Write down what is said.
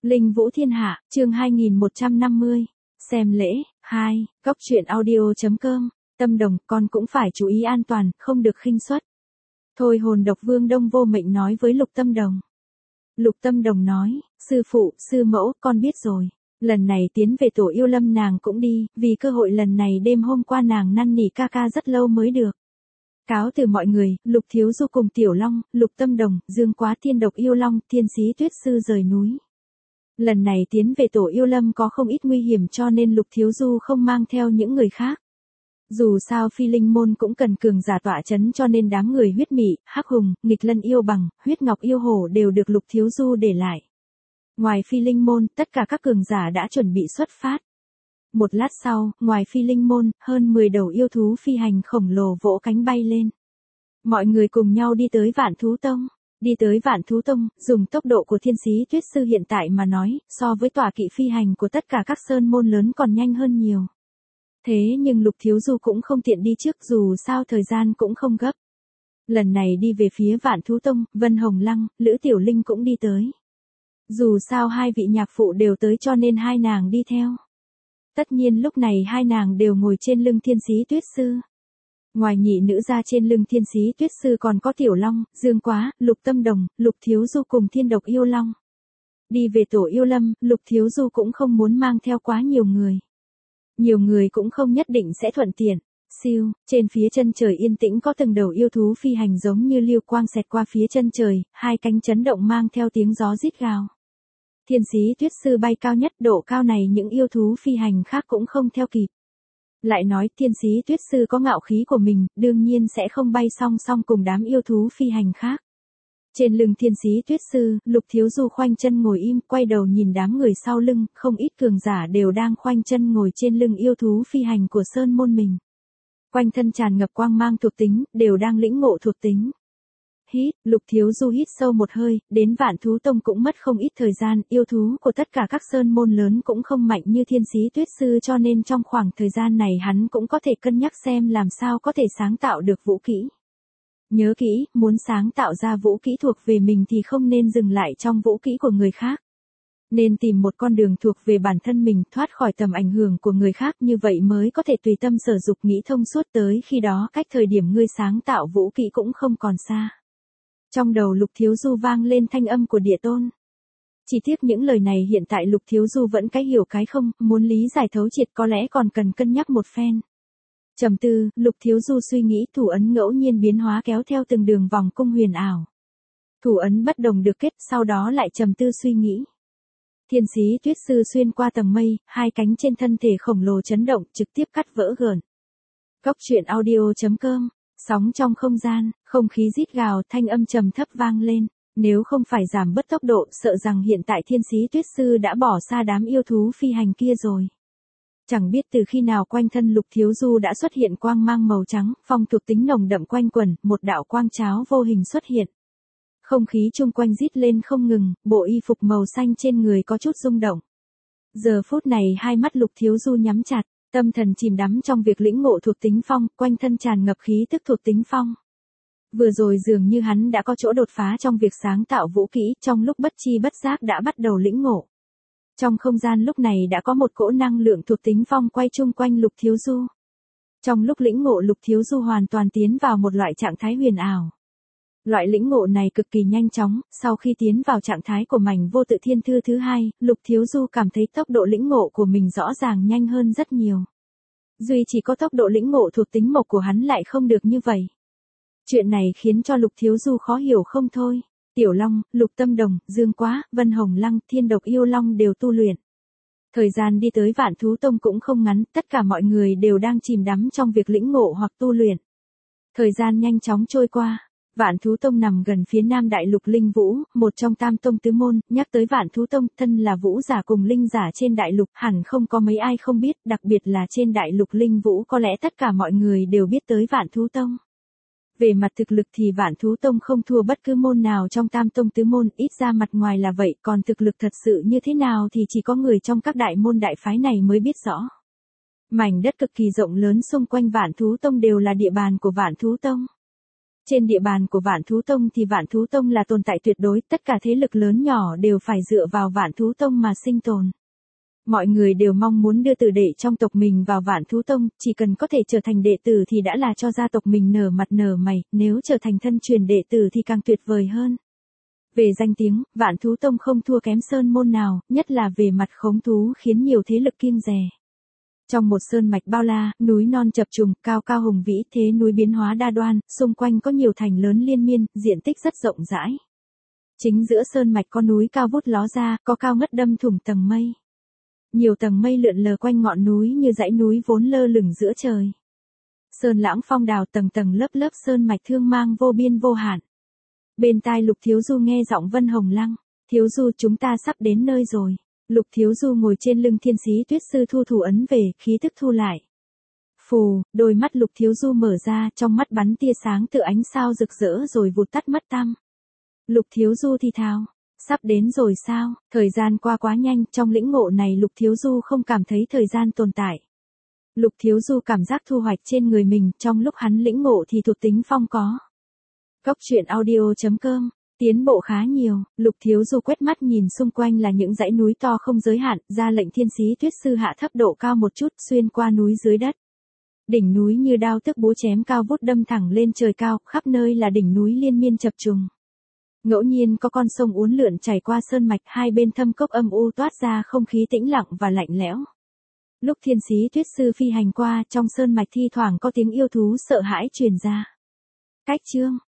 Linh Vũ Thiên Hạ, chương 2150. Xem lễ, 2, Cốc truyện audio.com. Tâm Đồng, con cũng phải chú ý an toàn, không được khinh suất. Thôi Hồn Độc Vương Đông Vô Mệnh nói với Lục Tâm Đồng. Lục Tâm Đồng nói, sư phụ, sư mẫu, con biết rồi. Lần này tiến về tổ yêu lâm nàng cũng đi, vì cơ hội lần này đêm hôm qua nàng năn nỉ ca ca rất lâu mới được. Cáo từ mọi người, Lục Thiếu Du cùng Tiểu Long, Lục Tâm Đồng, Dương Quá Thiên Độc Yêu Long, Thiên Sĩ Tuyết Sư rời núi. Lần này tiến về tổ yêu lâm có không ít nguy hiểm cho nên Lục Thiếu Du không mang theo những người khác. Dù sao Phi Linh Môn cũng cần cường giả tọa chấn cho nên đám người huyết mị, hắc hùng, nghịch lân yêu bằng, huyết ngọc yêu hổ đều được Lục Thiếu Du để lại. Ngoài Phi Linh Môn, tất cả các cường giả đã chuẩn bị xuất phát. Một lát sau, ngoài Phi Linh Môn, hơn 10 đầu yêu thú phi hành khổng lồ vỗ cánh bay lên. Mọi người cùng nhau đi tới Vạn Thú Tông. Đi tới Vạn Thú Tông, dùng tốc độ của Thiên Sĩ Tuyết Sư hiện tại mà nói, so với tọa kỵ phi hành của tất cả các sơn môn lớn còn nhanh hơn nhiều. Thế nhưng Lục Thiếu Du cũng không tiện đi trước dù sao thời gian cũng không gấp. Lần này đi về phía Vạn Thú Tông, Vân Hồng Lăng, Lữ Tiểu Linh cũng đi tới. Dù sao hai vị nhạc phụ đều tới cho nên hai nàng đi theo. Tất nhiên lúc này hai nàng đều ngồi trên lưng Thiên Sĩ Tuyết Sư. Ngoài nhị nữ ra trên lưng Thiên Sĩ Tuyết Sư còn có Tiểu Long, Dương Quá, Lục Tâm Đồng, Lục Thiếu Du cùng Thiên Độc Yêu Long. Đi về tổ yêu lâm, Lục Thiếu Du cũng không muốn mang theo quá nhiều người. Nhiều người cũng không nhất định sẽ thuận tiện. Siêu, trên phía chân trời yên tĩnh có từng đầu yêu thú phi hành giống như lưu quang xẹt qua phía chân trời, hai cánh chấn động mang theo tiếng gió rít gào. Thiên Sĩ Tuyết Sư bay cao nhất, độ cao này những yêu thú phi hành khác cũng không theo kịp. Lại nói Thiên Sĩ Tuyết Sư có ngạo khí của mình, đương nhiên sẽ không bay song song cùng đám yêu thú phi hành khác. Trên lưng Thiên Sĩ Tuyết Sư, Lục Thiếu Du khoanh chân ngồi im, quay đầu nhìn đám người sau lưng, không ít cường giả đều đang khoanh chân ngồi trên lưng yêu thú phi hành của sơn môn mình. Quanh thân tràn ngập quang mang thuộc tính, đều đang lĩnh ngộ thuộc tính. Hít, Lục Thiếu Du hít sâu một hơi, đến Vạn Thú Tông cũng mất không ít thời gian, yêu thú của tất cả các sơn môn lớn cũng không mạnh như Thiên Sĩ Tuyết Sư cho nên trong khoảng thời gian này hắn cũng có thể cân nhắc xem làm sao có thể sáng tạo được vũ kỹ. Nhớ kỹ, muốn sáng tạo ra vũ kỹ thuộc về mình thì không nên dừng lại trong vũ kỹ của người khác. Nên tìm một con đường thuộc về bản thân mình, thoát khỏi tầm ảnh hưởng của người khác, như vậy mới có thể tùy tâm sở dục nghĩ thông suốt, tới khi đó cách thời điểm ngươi sáng tạo vũ kỹ cũng không còn xa. Trong đầu Lục Thiếu Du vang lên thanh âm của Địa Tôn. Chỉ tiếc những lời này hiện tại Lục Thiếu Du vẫn cái hiểu cái không, muốn lý giải thấu triệt có lẽ còn cần cân nhắc một phen. Trầm tư, Lục Thiếu Du suy nghĩ thủ ấn ngẫu nhiên biến hóa kéo theo từng đường vòng cung huyền ảo. Thủ ấn bất đồng được kết, sau đó lại trầm tư suy nghĩ. Thiên Sĩ Tuyết Sư xuyên qua tầng mây, hai cánh trên thân thể khổng lồ chấn động, trực tiếp cắt vỡ gợn. Cốc truyện audio.com. Sóng trong không gian, không khí rít gào, thanh âm trầm thấp vang lên. Nếu không phải giảm bớt tốc độ, sợ rằng hiện tại Thiên Sĩ Tuyết Sư đã bỏ xa đám yêu thú phi hành kia rồi. Chẳng biết từ khi nào quanh thân Lục Thiếu Du đã xuất hiện quang mang màu trắng, phong thuộc tính nồng đậm quanh quẩn, một đạo quang cháo vô hình xuất hiện. Không khí chung quanh rít lên không ngừng, bộ y phục màu xanh trên người có chút rung động. Giờ phút này hai mắt Lục Thiếu Du nhắm chặt, tâm thần chìm đắm trong việc lĩnh ngộ thuộc tính phong, quanh thân tràn ngập khí tức thuộc tính phong. Vừa rồi dường như hắn đã có chỗ đột phá trong việc sáng tạo vũ kỹ, trong lúc bất chi bất giác đã bắt đầu lĩnh ngộ. Trong không gian lúc này đã có một cỗ năng lượng thuộc tính phong quay chung quanh Lục Thiếu Du. Trong lúc lĩnh ngộ Lục Thiếu Du hoàn toàn tiến vào một loại trạng thái huyền ảo. Loại lĩnh ngộ này cực kỳ nhanh chóng, sau khi tiến vào trạng thái của mảnh vô tự thiên thư thứ hai, Lục Thiếu Du cảm thấy tốc độ lĩnh ngộ của mình rõ ràng nhanh hơn rất nhiều. Duy chỉ có tốc độ lĩnh ngộ thuộc tính mộc của hắn lại không được như vậy. Chuyện này khiến cho Lục Thiếu Du khó hiểu không thôi. Tiểu Long, Lục Tâm Đồng, Dương Quá, Vân Hồng Lăng, Thiên Độc Yêu Long đều tu luyện. Thời gian đi tới Vạn Thú Tông cũng không ngắn, tất cả mọi người đều đang chìm đắm trong việc lĩnh ngộ hoặc tu luyện. Thời gian nhanh chóng trôi qua. Vạn Thú Tông nằm gần phía nam đại lục Linh Vũ, một trong tam tông tứ môn, nhắc tới Vạn Thú Tông, thân là vũ giả cùng linh giả trên đại lục, hẳn không có mấy ai không biết, đặc biệt là trên đại lục Linh Vũ có lẽ tất cả mọi người đều biết tới Vạn Thú Tông. Về mặt thực lực thì Vạn Thú Tông không thua bất cứ môn nào trong tam tông tứ môn, ít ra mặt ngoài là vậy, còn thực lực thật sự như thế nào thì chỉ có người trong các đại môn đại phái này mới biết rõ. Mảnh đất cực kỳ rộng lớn xung quanh Vạn Thú Tông đều là địa bàn của Vạn Thú Tông. Trên địa bàn của Vạn Thú Tông thì Vạn Thú Tông là tồn tại tuyệt đối, tất cả thế lực lớn nhỏ đều phải dựa vào Vạn Thú Tông mà sinh tồn. Mọi người đều mong muốn đưa tử đệ trong tộc mình vào Vạn Thú Tông, chỉ cần có thể trở thành đệ tử thì đã là cho gia tộc mình nở mặt nở mày, nếu trở thành thân truyền đệ tử thì càng tuyệt vời hơn. Về danh tiếng, Vạn Thú Tông không thua kém sơn môn nào, nhất là về mặt khống thú khiến nhiều thế lực kiêng dè. Trong một sơn mạch bao la, núi non chập trùng, cao cao hùng vĩ, thế núi biến hóa đa đoan, xung quanh có nhiều thành lớn liên miên, diện tích rất rộng rãi. Chính giữa sơn mạch có núi cao vút ló ra, có cao ngất đâm thủng tầng mây. Nhiều tầng mây lượn lờ quanh ngọn núi như dãy núi vốn lơ lửng giữa trời. Sơn lãng phong đào tầng tầng lớp lớp sơn mạch thương mang vô biên vô hạn. Bên tai Lục Thiếu Du nghe giọng Vân Hồng Lăng, "Thiếu Du, chúng ta sắp đến nơi rồi." Lục Thiếu Du ngồi trên lưng Thiên Sĩ Tuyết Sư thu thủ ấn về, khí thức thu lại. Phù, đôi mắt Lục Thiếu Du mở ra, trong mắt bắn tia sáng tựa ánh sao rực rỡ rồi vụt tắt mất tăm. Lục Thiếu Du thì thào, "Sắp đến rồi sao?" Thời gian qua quá nhanh, trong lĩnh ngộ này Lục Thiếu Du không cảm thấy thời gian tồn tại. Lục Thiếu Du cảm giác thu hoạch trên người mình, trong lúc hắn lĩnh ngộ thì thuộc tính phong có. Cốc truyện audio.com, tiến bộ khá nhiều. Lục Thiếu Du quét mắt nhìn xung quanh là những dãy núi to không giới hạn, ra lệnh Thiên Sĩ Tuyết Sư hạ thấp độ cao một chút, xuyên qua núi dưới đất. Đỉnh núi như đao tức búa chém cao vút đâm thẳng lên trời cao, khắp nơi là đỉnh núi liên miên chập trùng. Ngẫu nhiên có con sông uốn lượn chảy qua sơn mạch, hai bên thâm cốc âm u toát ra không khí tĩnh lặng và lạnh lẽo. Lúc Thiên Sĩ Tuyết Sư phi hành qua, trong sơn mạch thi thoảng có tiếng yêu thú sợ hãi truyền ra. Cách chương